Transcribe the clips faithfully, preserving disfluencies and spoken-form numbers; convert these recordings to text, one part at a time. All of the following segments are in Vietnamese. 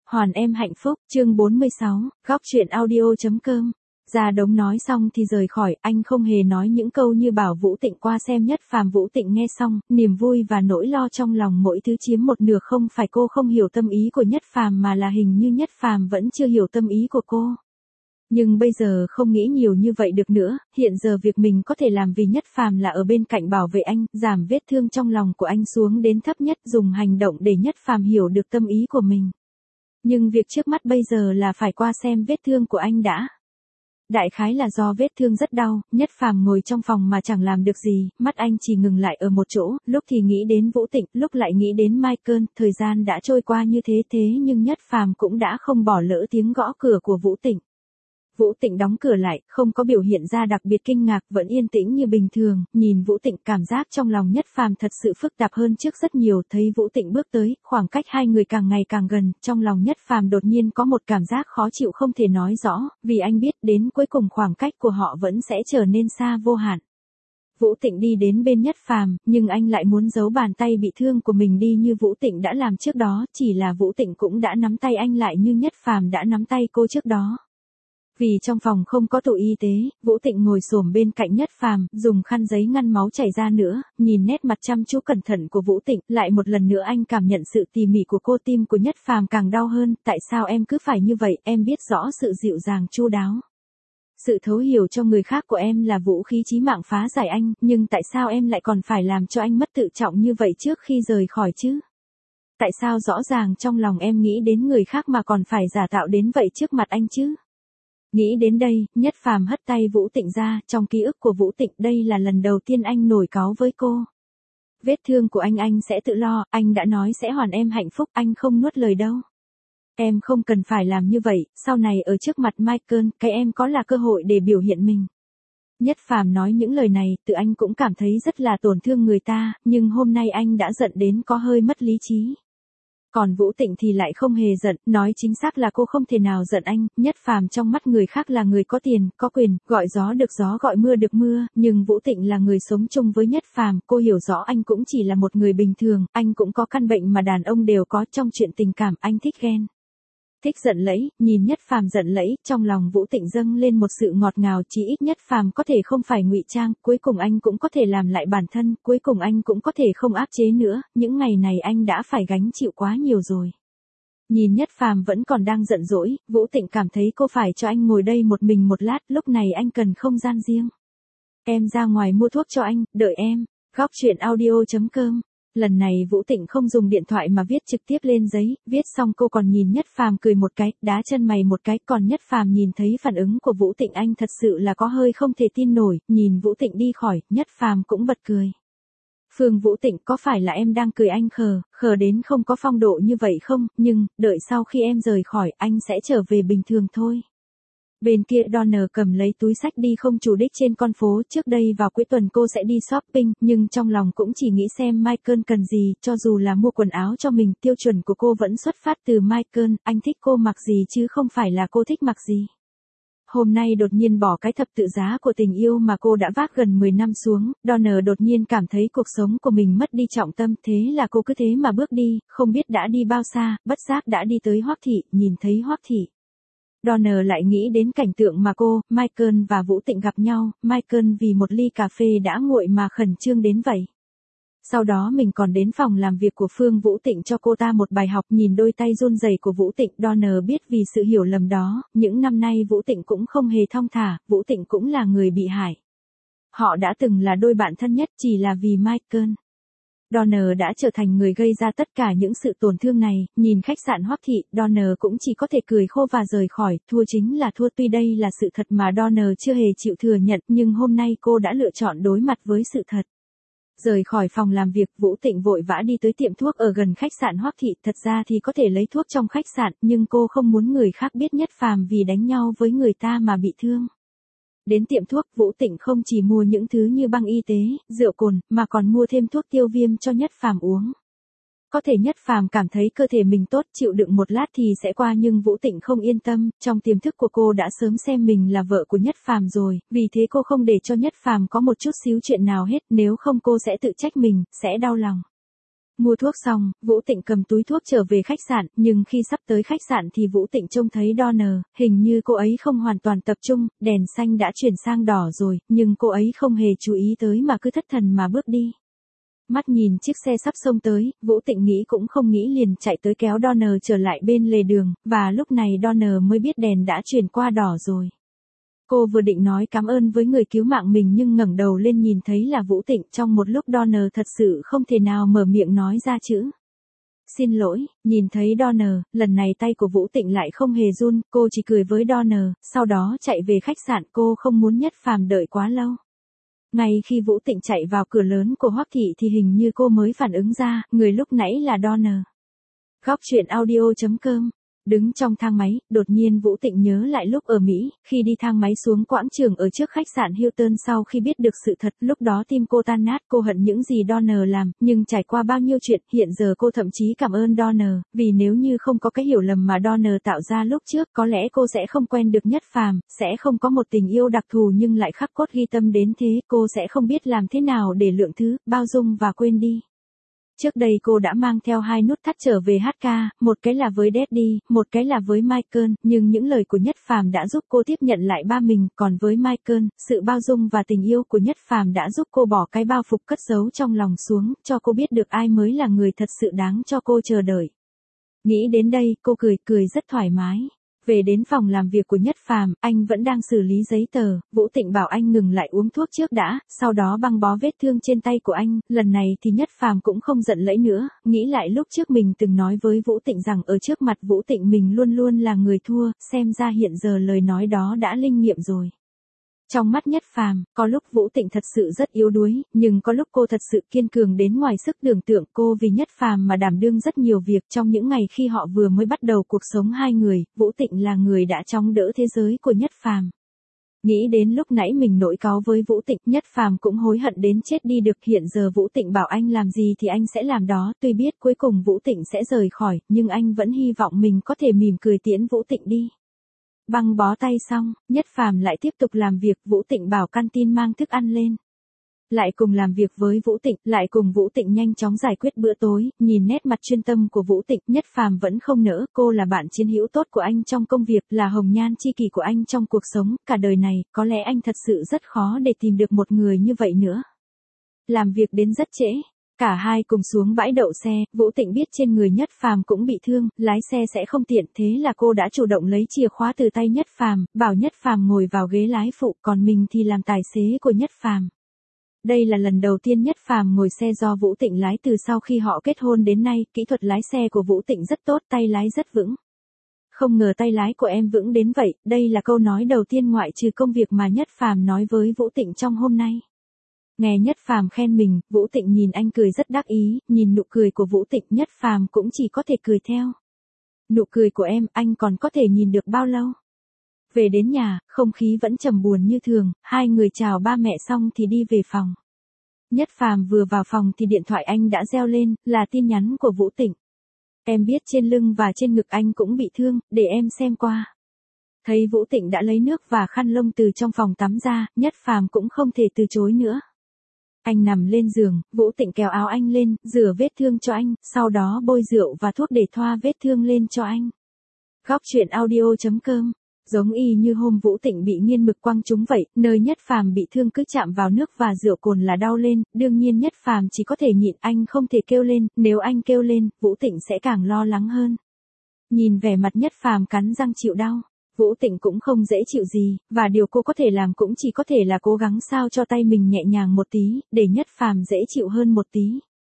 Hoàn em hạnh phúc, chương bốn mươi sáu, góc truyện audio.com. Ra Đống nói xong thì rời khỏi, anh không hề nói những câu như bảo Vũ Tịnh qua xem Nhất Phàm. Vũ Tịnh nghe xong, niềm vui và nỗi lo trong lòng mỗi thứ chiếm một nửa. Không phải cô không hiểu tâm ý của Nhất Phàm mà là hình như Nhất Phàm vẫn chưa hiểu tâm ý của cô. Nhưng bây giờ không nghĩ nhiều như vậy được nữa, hiện giờ việc mình có thể làm vì Nhất Phàm là ở bên cạnh bảo vệ anh, giảm vết thương trong lòng của anh xuống đến thấp nhất, dùng hành động để Nhất Phàm hiểu được tâm ý của mình. Nhưng việc trước mắt bây giờ là phải qua xem vết thương của anh đã. Đại khái là do vết thương rất đau, Nhất Phàm ngồi trong phòng mà chẳng làm được gì, mắt anh chỉ ngừng lại ở một chỗ, lúc thì nghĩ đến Vũ Tịnh, lúc lại nghĩ đến Michael. Thời gian đã trôi qua như thế thế nhưng Nhất Phàm cũng đã không bỏ lỡ tiếng gõ cửa của Vũ Tịnh. Vũ Tịnh đóng cửa lại, không có biểu hiện ra đặc biệt kinh ngạc, vẫn yên tĩnh như bình thường. Nhìn Vũ Tịnh, cảm giác trong lòng Nhất Phàm thật sự phức tạp hơn trước rất nhiều. Thấy Vũ Tịnh bước tới, khoảng cách hai người càng ngày càng gần, trong lòng Nhất Phàm đột nhiên có một cảm giác khó chịu không thể nói rõ, vì anh biết đến cuối cùng khoảng cách của họ vẫn sẽ trở nên xa vô hạn. Vũ Tịnh đi đến bên Nhất Phàm, nhưng anh lại muốn giấu bàn tay bị thương của mình đi như Vũ Tịnh đã làm trước đó, chỉ là Vũ Tịnh cũng đã nắm tay anh lại như Nhất Phàm đã nắm tay cô trước đó. Vì trong phòng không có tủ y tế, Vũ Tịnh ngồi xổm bên cạnh Nhất Phàm, dùng khăn giấy ngăn máu chảy ra nữa, nhìn nét mặt chăm chú cẩn thận của Vũ Tịnh, lại một lần nữa anh cảm nhận sự tỉ mỉ của cô. Tim của Nhất Phàm càng đau hơn, tại sao em cứ phải như vậy, em biết rõ sự dịu dàng chu đáo. Sự thấu hiểu cho người khác của em là vũ khí chí mạng phá giải anh, nhưng tại sao em lại còn phải làm cho anh mất tự trọng như vậy trước khi rời khỏi chứ? Tại sao rõ ràng trong lòng em nghĩ đến người khác mà còn phải giả tạo đến vậy trước mặt anh chứ? Nghĩ đến đây, Nhất Phàm hất tay Vũ Tịnh ra, trong ký ức của Vũ Tịnh đây là lần đầu tiên anh nổi cáu với cô. Vết thương của anh anh sẽ tự lo, anh đã nói sẽ hoàn em hạnh phúc, anh không nuốt lời đâu. Em không cần phải làm như vậy, sau này ở trước mặt Michael, cái em có là cơ hội để biểu hiện mình. Nhất Phàm nói những lời này, tự anh cũng cảm thấy rất là tổn thương người ta, nhưng hôm nay anh đã giận đến có hơi mất lý trí. Còn Vũ Tịnh thì lại không hề giận, nói chính xác là cô không thể nào giận anh. Nhất Phàm trong mắt người khác là người có tiền, có quyền, gọi gió được gió gọi mưa được mưa, nhưng Vũ Tịnh là người sống chung với Nhất Phàm, cô hiểu rõ anh cũng chỉ là một người bình thường, anh cũng có căn bệnh mà đàn ông đều có trong chuyện tình cảm, anh thích ghen. Thích giận lẫy, nhìn Nhất Phàm giận lẫy, trong lòng Vũ Tịnh dâng lên một sự ngọt ngào, chỉ ít Nhất Phàm có thể không phải ngụy trang, cuối cùng anh cũng có thể làm lại bản thân, cuối cùng anh cũng có thể không áp chế nữa, những ngày này anh đã phải gánh chịu quá nhiều rồi. Nhìn Nhất Phàm vẫn còn đang giận dỗi, Vũ Tịnh cảm thấy cô phải cho anh ngồi đây một mình một lát, lúc này anh cần không gian riêng. Em ra ngoài mua thuốc cho anh, đợi em. Góc truyện audio.com. Lần này Vũ Tịnh không dùng điện thoại mà viết trực tiếp lên giấy, viết xong cô còn nhìn Nhất Phàm cười một cái, đá chân mày một cái, còn Nhất Phàm nhìn thấy phản ứng của Vũ Tịnh anh thật sự là có hơi không thể tin nổi, nhìn Vũ Tịnh đi khỏi, Nhất Phàm cũng bật cười. Phương Vũ Tịnh, có phải là em đang cười anh khờ, khờ đến không có phong độ như vậy không, nhưng, đợi sau khi em rời khỏi, anh sẽ trở về bình thường thôi. Bên kia Donner cầm lấy túi sách đi không chủ đích trên con phố, trước đây vào cuối tuần cô sẽ đi shopping, nhưng trong lòng cũng chỉ nghĩ xem Michael cần gì, cho dù là mua quần áo cho mình, tiêu chuẩn của cô vẫn xuất phát từ Michael, anh thích cô mặc gì chứ không phải là cô thích mặc gì. Hôm nay đột nhiên bỏ cái thập tự giá của tình yêu mà cô đã vác gần mười năm xuống, Donner đột nhiên cảm thấy cuộc sống của mình mất đi trọng tâm, thế là cô cứ thế mà bước đi, không biết đã đi bao xa, bất giác đã đi tới Hoắc Thị, nhìn thấy Hoắc Thị. Donner lại nghĩ đến cảnh tượng mà cô, Michael và Vũ Tịnh gặp nhau, Michael vì một ly cà phê đã nguội mà khẩn trương đến vậy. Sau đó mình còn đến phòng làm việc của Phương Vũ Tịnh cho cô ta một bài học, nhìn đôi tay run rẩy của Vũ Tịnh, Donner biết vì sự hiểu lầm đó, những năm nay Vũ Tịnh cũng không hề thong thả, Vũ Tịnh cũng là người bị hại. Họ đã từng là đôi bạn thân nhất chỉ là vì Michael. Donner đã trở thành người gây ra tất cả những sự tổn thương này, nhìn khách sạn Hoắc Thị, Donner cũng chỉ có thể cười khô và rời khỏi, thua chính là thua, tuy đây là sự thật mà Donner chưa hề chịu thừa nhận, nhưng hôm nay cô đã lựa chọn đối mặt với sự thật. Rời khỏi phòng làm việc, Vũ Tịnh vội vã đi tới tiệm thuốc ở gần khách sạn Hoắc Thị, thật ra thì có thể lấy thuốc trong khách sạn, nhưng cô không muốn người khác biết Nhất Phàm vì đánh nhau với người ta mà bị thương. Đến tiệm thuốc, Vũ Tịnh không chỉ mua những thứ như băng y tế, rượu cồn, mà còn mua thêm thuốc tiêu viêm cho Nhất Phàm uống. Có thể Nhất Phàm cảm thấy cơ thể mình tốt, chịu đựng một lát thì sẽ qua, nhưng Vũ Tịnh không yên tâm, trong tiềm thức của cô đã sớm xem mình là vợ của Nhất Phàm rồi, vì thế cô không để cho Nhất Phàm có một chút xíu chuyện nào hết, nếu không cô sẽ tự trách mình, sẽ đau lòng. Mua thuốc xong, Vũ Tịnh cầm túi thuốc trở về khách sạn, nhưng khi sắp tới khách sạn thì Vũ Tịnh trông thấy Donner, hình như cô ấy không hoàn toàn tập trung, đèn xanh đã chuyển sang đỏ rồi, nhưng cô ấy không hề chú ý tới mà cứ thất thần mà bước đi. Mắt nhìn chiếc xe sắp xông tới, Vũ Tịnh nghĩ cũng không nghĩ liền chạy tới kéo Donner trở lại bên lề đường, và lúc này Donner mới biết đèn đã chuyển qua đỏ rồi. Cô vừa định nói cảm ơn với người cứu mạng mình nhưng ngẩng đầu lên nhìn thấy là Vũ Tịnh, trong một lúc Donner thật sự không thể nào mở miệng nói ra chữ. Xin lỗi, nhìn thấy Donner, lần này tay của Vũ Tịnh lại không hề run, cô chỉ cười với Donner, sau đó chạy về khách sạn, cô không muốn Nhất Phàm đợi quá lâu. Ngay khi Vũ Tịnh chạy vào cửa lớn của Hoắc Thị thì hình như cô mới phản ứng ra, người lúc nãy là Donner. Góc truyện audio chấm com. Đứng trong thang máy, đột nhiên Vũ Tịnh nhớ lại lúc ở Mỹ, khi đi thang máy xuống quảng trường ở trước khách sạn Hilton sau khi biết được sự thật, lúc đó tim cô tan nát, cô hận những gì Donner làm, nhưng trải qua bao nhiêu chuyện, hiện giờ cô thậm chí cảm ơn Donner, vì nếu như không có cái hiểu lầm mà Donner tạo ra lúc trước, có lẽ cô sẽ không quen được Nhất Phàm, sẽ không có một tình yêu đặc thù nhưng lại khắc cốt ghi tâm đến thế, cô sẽ không biết làm thế nào để lượng thứ, bao dung và quên đi. Trước đây cô đã mang theo hai nút thắt trở về hát ca, một cái là với Daddy, một cái là với Michael, nhưng những lời của Nhất Phàm đã giúp cô tiếp nhận lại ba mình, còn với Michael, sự bao dung và tình yêu của Nhất Phàm đã giúp cô bỏ cái bao phục cất giấu trong lòng xuống, cho cô biết được ai mới là người thật sự đáng cho cô chờ đợi. Nghĩ đến đây, cô cười, cười rất thoải mái. Về đến phòng làm việc của Nhất Phàm, anh vẫn đang xử lý giấy tờ, Vũ Tịnh bảo anh ngừng lại uống thuốc trước đã, sau đó băng bó vết thương trên tay của anh, lần này thì Nhất Phàm cũng không giận lẫy nữa, nghĩ lại lúc trước mình từng nói với Vũ Tịnh rằng ở trước mặt Vũ Tịnh mình luôn luôn là người thua, xem ra hiện giờ lời nói đó đã linh nghiệm rồi. Trong mắt Nhất Phàm, có lúc Vũ Tịnh thật sự rất yếu đuối, nhưng có lúc cô thật sự kiên cường đến ngoài sức tưởng tượng, cô vì Nhất Phàm mà đảm đương rất nhiều việc trong những ngày khi họ vừa mới bắt đầu cuộc sống hai người, Vũ Tịnh là người đã chống đỡ thế giới của Nhất Phàm. Nghĩ đến lúc nãy mình nổi cáu với Vũ Tịnh, Nhất Phàm cũng hối hận đến chết đi được, hiện giờ Vũ Tịnh bảo anh làm gì thì anh sẽ làm đó, tuy biết cuối cùng Vũ Tịnh sẽ rời khỏi, nhưng anh vẫn hy vọng mình có thể mỉm cười tiễn Vũ Tịnh đi. Băng bó tay xong, Nhất Phàm lại tiếp tục làm việc, Vũ Tịnh bảo canteen mang thức ăn lên. Lại cùng làm việc với Vũ Tịnh, lại cùng Vũ Tịnh nhanh chóng giải quyết bữa tối, nhìn nét mặt chuyên tâm của Vũ Tịnh, Nhất Phàm vẫn không nỡ, cô là bạn chiến hữu tốt của anh trong công việc, là hồng nhan chi kỷ của anh trong cuộc sống, cả đời này, có lẽ anh thật sự rất khó để tìm được một người như vậy nữa. Làm việc đến rất trễ. Cả hai cùng xuống bãi đậu xe, Vũ Tịnh biết trên người Nhất Phàm cũng bị thương, lái xe sẽ không tiện, thế là cô đã chủ động lấy chìa khóa từ tay Nhất Phàm, bảo Nhất Phàm ngồi vào ghế lái phụ, còn mình thì làm tài xế của Nhất Phàm. Đây là lần đầu tiên Nhất Phàm ngồi xe do Vũ Tịnh lái từ sau khi họ kết hôn đến nay, kỹ thuật lái xe của Vũ Tịnh rất tốt, tay lái rất vững. Không ngờ tay lái của em vững đến vậy, đây là câu nói đầu tiên ngoại trừ công việc mà Nhất Phàm nói với Vũ Tịnh trong hôm nay. Nghe Nhất Phàm khen mình, Vũ Tịnh nhìn anh cười rất đắc ý, nhìn nụ cười của Vũ Tịnh, Nhất Phàm cũng chỉ có thể cười theo. Nụ cười của em, anh còn có thể nhìn được bao lâu? Về đến nhà, không khí vẫn trầm buồn như thường, hai người chào ba mẹ xong thì đi về phòng. Nhất Phàm vừa vào phòng thì điện thoại anh đã reo lên, là tin nhắn của Vũ Tịnh. Em biết trên lưng và trên ngực anh cũng bị thương, để em xem qua. Thấy Vũ Tịnh đã lấy nước và khăn lông từ trong phòng tắm ra, Nhất Phàm cũng không thể từ chối nữa. Anh nằm lên giường, Vũ Tịnh kéo áo anh lên, rửa vết thương cho anh, sau đó bôi rượu và thuốc để thoa vết thương lên cho anh. Góc truyện audio chấm com. Giống y như hôm Vũ Tịnh bị nghiên mực quăng trúng vậy, nơi Nhất Phàm bị thương cứ chạm vào nước và rượu cồn là đau lên, đương nhiên Nhất Phàm chỉ có thể nhịn, anh không thể kêu lên, nếu anh kêu lên, Vũ Tịnh sẽ càng lo lắng hơn. Nhìn vẻ mặt Nhất Phàm cắn răng chịu đau, Vũ Tịnh cũng không dễ chịu gì, và điều cô có thể làm cũng chỉ có thể là cố gắng sao cho tay mình nhẹ nhàng một tí, để Nhất Phàm dễ chịu hơn một tí.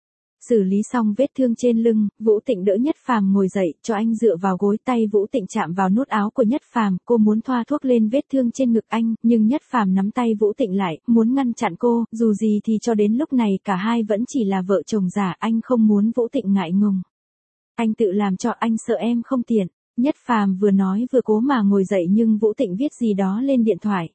Xử lý xong vết thương trên lưng, Vũ Tịnh đỡ Nhất Phàm ngồi dậy, cho anh dựa vào gối, tay Vũ Tịnh chạm vào nút áo của Nhất Phàm, cô muốn thoa thuốc lên vết thương trên ngực anh, nhưng Nhất Phàm nắm tay Vũ Tịnh lại, muốn ngăn chặn cô, dù gì thì cho đến lúc này cả hai vẫn chỉ là vợ chồng giả, anh không muốn Vũ Tịnh ngại ngùng. Anh tự làm cho, anh sợ em không tiện. Nhất Phàm vừa nói vừa cố mà ngồi dậy nhưng Vũ Tịnh viết gì đó lên điện thoại.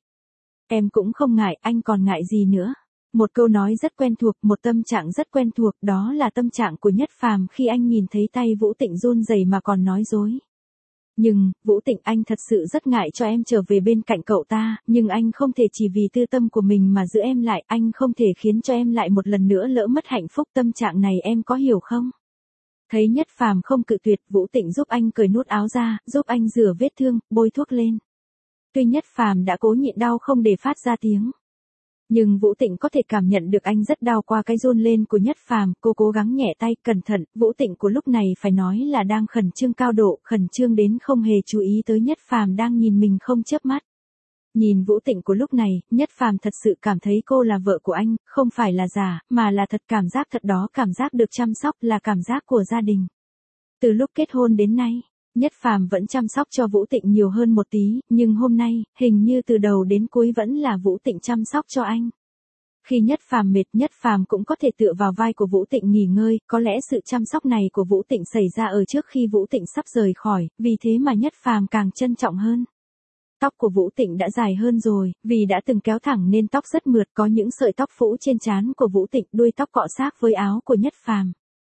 Em cũng không ngại, anh còn ngại gì nữa. Một câu nói rất quen thuộc, một tâm trạng rất quen thuộc, đó là tâm trạng của Nhất Phàm khi anh nhìn thấy tay Vũ Tịnh run rẩy mà còn nói dối. Nhưng, Vũ Tịnh, anh thật sự rất ngại cho em trở về bên cạnh cậu ta, nhưng anh không thể chỉ vì tư tâm của mình mà giữ em lại, anh không thể khiến cho em lại một lần nữa lỡ mất hạnh phúc, tâm trạng này em có hiểu không? Thấy Nhất Phàm không cự tuyệt, Vũ Tịnh giúp anh cởi nút áo ra, giúp anh rửa vết thương, bôi thuốc lên. Tuy Nhất Phàm đã cố nhịn đau không để phát ra tiếng, nhưng Vũ Tịnh có thể cảm nhận được anh rất đau qua cái run lên của Nhất Phàm, cô cố gắng nhẹ tay, cẩn thận, Vũ Tịnh của lúc này phải nói là đang khẩn trương cao độ, khẩn trương đến không hề chú ý tới Nhất Phàm đang nhìn mình không chớp mắt. Nhìn Vũ Tịnh của lúc này, Nhất Phàm thật sự cảm thấy cô là vợ của anh, không phải là giả, mà là thật, cảm giác thật đó, cảm giác được chăm sóc, là cảm giác của gia đình. Từ lúc kết hôn đến nay, Nhất Phàm vẫn chăm sóc cho Vũ Tịnh nhiều hơn một tí, nhưng hôm nay, hình như từ đầu đến cuối vẫn là Vũ Tịnh chăm sóc cho anh. Khi Nhất Phàm mệt, Nhất Phàm cũng có thể tựa vào vai của Vũ Tịnh nghỉ ngơi, có lẽ sự chăm sóc này của Vũ Tịnh xảy ra ở trước khi Vũ Tịnh sắp rời khỏi, vì thế mà Nhất Phàm càng trân trọng hơn. Tóc của Vũ Tịnh đã dài hơn rồi, vì đã từng kéo thẳng nên tóc rất mượt, có những sợi tóc phũ trên trán của Vũ Tịnh, đuôi tóc cọ sát với áo của Nhất Phàm.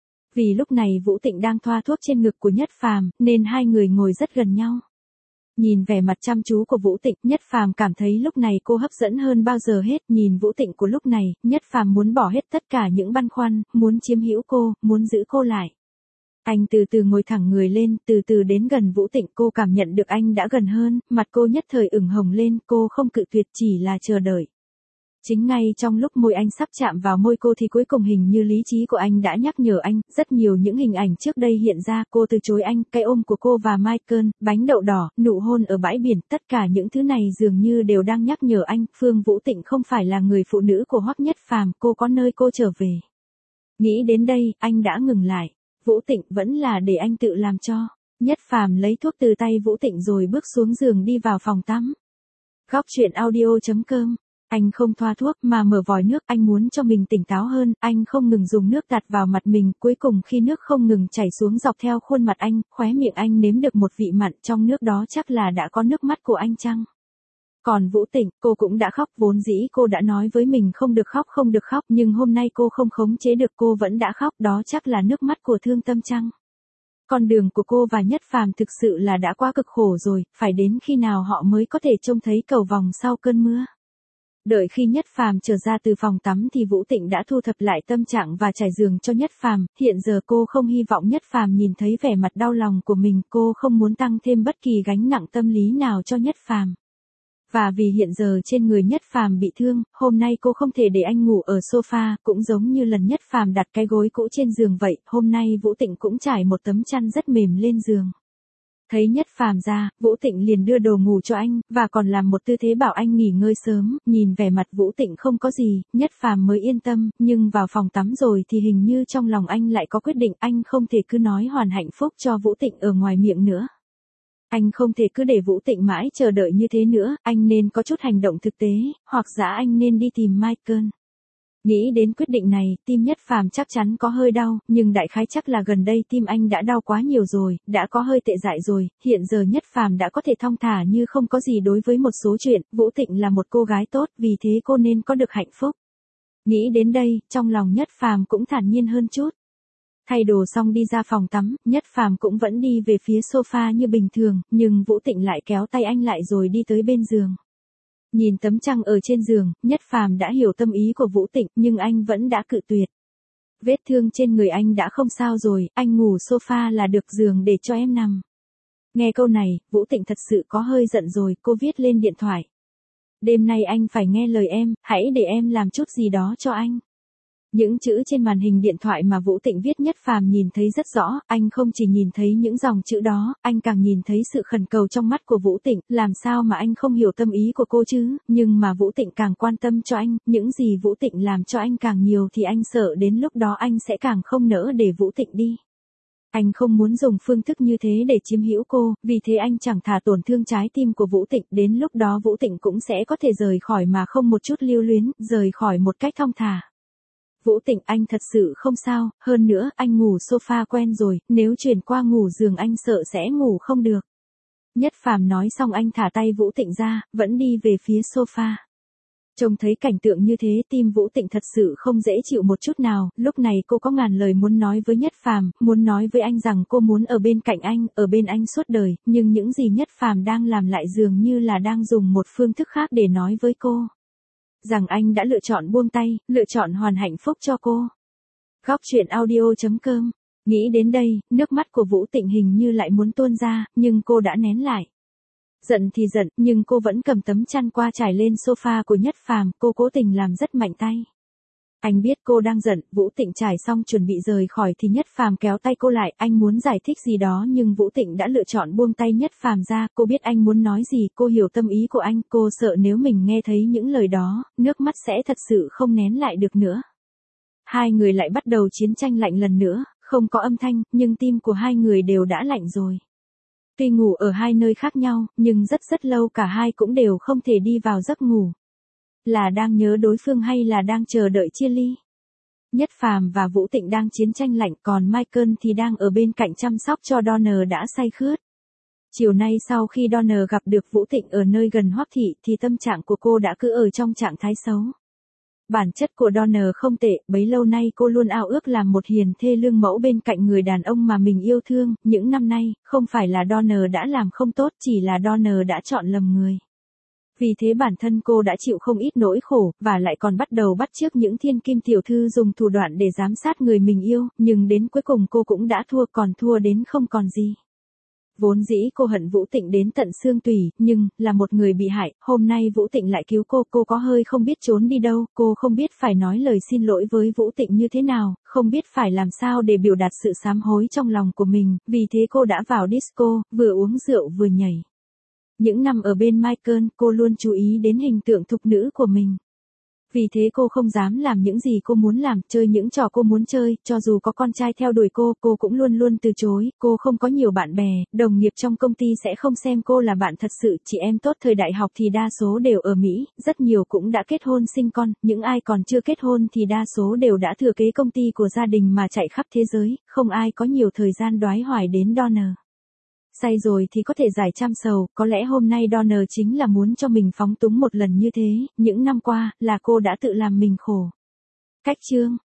Vì lúc này Vũ Tịnh đang thoa thuốc trên ngực của Nhất Phàm, nên hai người ngồi rất gần nhau. Nhìn vẻ mặt chăm chú của Vũ Tịnh, Nhất Phàm cảm thấy lúc này cô hấp dẫn hơn bao giờ hết, nhìn Vũ Tịnh của lúc này, Nhất Phàm muốn bỏ hết tất cả những băn khoăn, muốn chiếm hữu cô, muốn giữ cô lại. Anh từ từ ngồi thẳng người lên, từ từ đến gần Vũ Tịnh, cô cảm nhận được anh đã gần hơn, mặt cô nhất thời ửng hồng lên, cô không cự tuyệt, chỉ là chờ đợi. Chính ngay trong lúc môi anh sắp chạm vào môi cô thì cuối cùng hình như lý trí của anh đã nhắc nhở anh, rất nhiều những hình ảnh trước đây hiện ra, cô từ chối anh, cái ôm của cô và Michael, bánh đậu đỏ, nụ hôn ở bãi biển, tất cả những thứ này dường như đều đang nhắc nhở anh, Phương Vũ Tịnh không phải là người phụ nữ của Hoắc Nhất Phàm, cô có nơi cô trở về. Nghĩ đến đây, anh đã ngừng lại. Vũ Tịnh, vẫn là để anh tự làm cho. Nhất Phàm lấy thuốc từ tay Vũ Tịnh rồi bước xuống giường đi vào phòng tắm. Góc truyện audio chấm com. Anh không thoa thuốc mà mở vòi nước, anh muốn cho mình tỉnh táo hơn, anh không ngừng dùng nước tạt vào mặt mình, cuối cùng khi nước không ngừng chảy xuống dọc theo khuôn mặt anh, khóe miệng anh nếm được một vị mặn, trong nước đó chắc là đã có nước mắt của anh chăng? Còn Vũ Tịnh, cô cũng đã khóc, vốn dĩ cô đã nói với mình không được khóc không được khóc, nhưng hôm nay cô không khống chế được, cô vẫn đã khóc, đó chắc là nước mắt của thương tâm chăng? Con đường của cô và Nhất Phàm thực sự là đã quá cực khổ rồi, phải đến khi nào họ mới có thể trông thấy cầu vòng sau cơn mưa? Đợi khi Nhất Phàm trở ra từ phòng tắm thì Vũ Tịnh đã thu thập lại tâm trạng và trải giường cho Nhất Phàm, hiện giờ cô không hy vọng Nhất Phàm nhìn thấy vẻ mặt đau lòng của mình, cô không muốn tăng thêm bất kỳ gánh nặng tâm lý nào cho Nhất Phàm. Và vì hiện giờ trên người Nhất Phàm bị thương, hôm nay cô không thể để anh ngủ ở sofa, cũng giống như lần Nhất Phàm đặt cái gối cũ trên giường vậy, hôm nay Vũ Tịnh cũng trải một tấm chăn rất mềm lên giường. Thấy Nhất Phàm ra, Vũ Tịnh liền đưa đồ ngủ cho anh, và còn làm một tư thế bảo anh nghỉ ngơi sớm, nhìn vẻ mặt Vũ Tịnh không có gì, Nhất Phàm mới yên tâm, nhưng vào phòng tắm rồi thì hình như trong lòng anh lại có quyết định, anh không thể cứ nói hoàn hạnh phúc cho Vũ Tịnh ở ngoài miệng nữa. Anh không thể cứ để Vũ Tịnh mãi chờ đợi như thế nữa, anh nên có chút hành động thực tế, hoặc giả anh nên đi tìm Michael. Nghĩ đến quyết định này, tim Nhất Phàm chắc chắn có hơi đau, nhưng đại khái chắc là gần đây tim anh đã đau quá nhiều rồi, đã có hơi tệ dại rồi, hiện giờ Nhất Phàm đã có thể thong thả như không có gì đối với một số chuyện, Vũ Tịnh là một cô gái tốt, vì thế cô nên có được hạnh phúc. Nghĩ đến đây, trong lòng Nhất Phàm cũng thản nhiên hơn chút. Thay đồ xong đi ra phòng tắm, Nhất Phàm cũng vẫn đi về phía sofa như bình thường, nhưng Vũ Tịnh lại kéo tay anh lại rồi đi tới bên giường. Nhìn tấm trăng ở trên giường, Nhất Phàm đã hiểu tâm ý của Vũ Tịnh, nhưng anh vẫn đã cự tuyệt. Vết thương trên người anh đã không sao rồi, anh ngủ sofa là được, giường để cho em nằm. Nghe câu này, Vũ Tịnh thật sự có hơi giận rồi, cô viết lên điện thoại. Đêm nay anh phải nghe lời em, hãy để em làm chút gì đó cho anh. Những chữ trên màn hình điện thoại mà Vũ Tịnh viết Nhất Phàm nhìn thấy rất rõ, anh không chỉ nhìn thấy những dòng chữ đó, anh càng nhìn thấy sự khẩn cầu trong mắt của Vũ Tịnh, làm sao mà anh không hiểu tâm ý của cô chứ, nhưng mà Vũ Tịnh càng quan tâm cho anh, những gì Vũ Tịnh làm cho anh càng nhiều thì anh sợ đến lúc đó anh sẽ càng không nỡ để Vũ Tịnh đi. Anh không muốn dùng phương thức như thế để chiếm hữu cô, vì thế anh chẳng thà tổn thương trái tim của Vũ Tịnh, đến lúc đó Vũ Tịnh cũng sẽ có thể rời khỏi mà không một chút lưu luyến, rời khỏi một cách thong thả. Vũ Tịnh, anh thật sự không sao, hơn nữa, anh ngủ sofa quen rồi, nếu chuyển qua ngủ giường anh sợ sẽ ngủ không được. Nhất Phàm nói xong anh thả tay Vũ Tịnh ra, vẫn đi về phía sofa. Trông thấy cảnh tượng như thế tim Vũ Tịnh thật sự không dễ chịu một chút nào, lúc này cô có ngàn lời muốn nói với Nhất Phàm, muốn nói với anh rằng cô muốn ở bên cạnh anh, ở bên anh suốt đời, nhưng những gì Nhất Phàm đang làm lại dường như là đang dùng một phương thức khác để nói với cô. Rằng anh đã lựa chọn buông tay, lựa chọn hoàn hạnh phúc cho cô. Góc truyện audio chấm com. Nghĩ đến đây, nước mắt của Vũ Tịnh hình như lại muốn tuôn ra, nhưng cô đã nén lại. Giận thì giận, nhưng cô vẫn cầm tấm chăn qua trải lên sofa của Nhất Phàm, cô cố tình làm rất mạnh tay. Anh biết cô đang giận, Vũ Tịnh trải xong chuẩn bị rời khỏi thì Nhất Phàm kéo tay cô lại, anh muốn giải thích gì đó nhưng Vũ Tịnh đã lựa chọn buông tay Nhất Phàm ra, cô biết anh muốn nói gì, cô hiểu tâm ý của anh, cô sợ nếu mình nghe thấy những lời đó, nước mắt sẽ thật sự không nén lại được nữa. Hai người lại bắt đầu chiến tranh lạnh lần nữa, không có âm thanh, nhưng tim của hai người đều đã lạnh rồi. Tuy ngủ ở hai nơi khác nhau, nhưng rất rất lâu cả hai cũng đều không thể đi vào giấc ngủ. Là đang nhớ đối phương hay là đang chờ đợi chia ly? Nhất Phàm và Vũ Tịnh đang chiến tranh lạnh, còn Michael thì đang ở bên cạnh chăm sóc cho Donner đã say khướt. Chiều nay sau khi Donner gặp được Vũ Tịnh ở nơi gần Hoắc Thị thì tâm trạng của cô đã cứ ở trong trạng thái xấu. Bản chất của Donner không tệ, bấy lâu nay cô luôn ao ước làm một hiền thê lương mẫu bên cạnh người đàn ông mà mình yêu thương, những năm nay, không phải là Donner đã làm không tốt, chỉ là Donner đã chọn lầm người. Vì thế bản thân cô đã chịu không ít nỗi khổ, và lại còn bắt đầu bắt chước những thiên kim tiểu thư dùng thủ đoạn để giám sát người mình yêu, nhưng đến cuối cùng cô cũng đã thua, còn thua đến không còn gì. Vốn dĩ cô hận Vũ Tịnh đến tận xương tủy, nhưng, là một người bị hại, hôm nay Vũ Tịnh lại cứu cô, cô có hơi không biết trốn đi đâu, cô không biết phải nói lời xin lỗi với Vũ Tịnh như thế nào, không biết phải làm sao để biểu đạt sự sám hối trong lòng của mình, vì thế cô đã vào disco, vừa uống rượu vừa nhảy. Những năm ở bên Michael, cô luôn chú ý đến hình tượng thục nữ của mình. Vì thế cô không dám làm những gì cô muốn làm, chơi những trò cô muốn chơi, cho dù có con trai theo đuổi cô, cô cũng luôn luôn từ chối, cô không có nhiều bạn bè, đồng nghiệp trong công ty sẽ không xem cô là bạn thật sự, chị em tốt thời đại học thì đa số đều ở Mỹ, rất nhiều cũng đã kết hôn sinh con, những ai còn chưa kết hôn thì đa số đều đã thừa kế công ty của gia đình mà chạy khắp thế giới, không ai có nhiều thời gian đoái hoài đến Donner. Say rồi thì có thể giải trăm sầu, có lẽ hôm nay Donner chính là muốn cho mình phóng túng một lần như thế, những năm qua, là cô đã tự làm mình khổ. Cách chương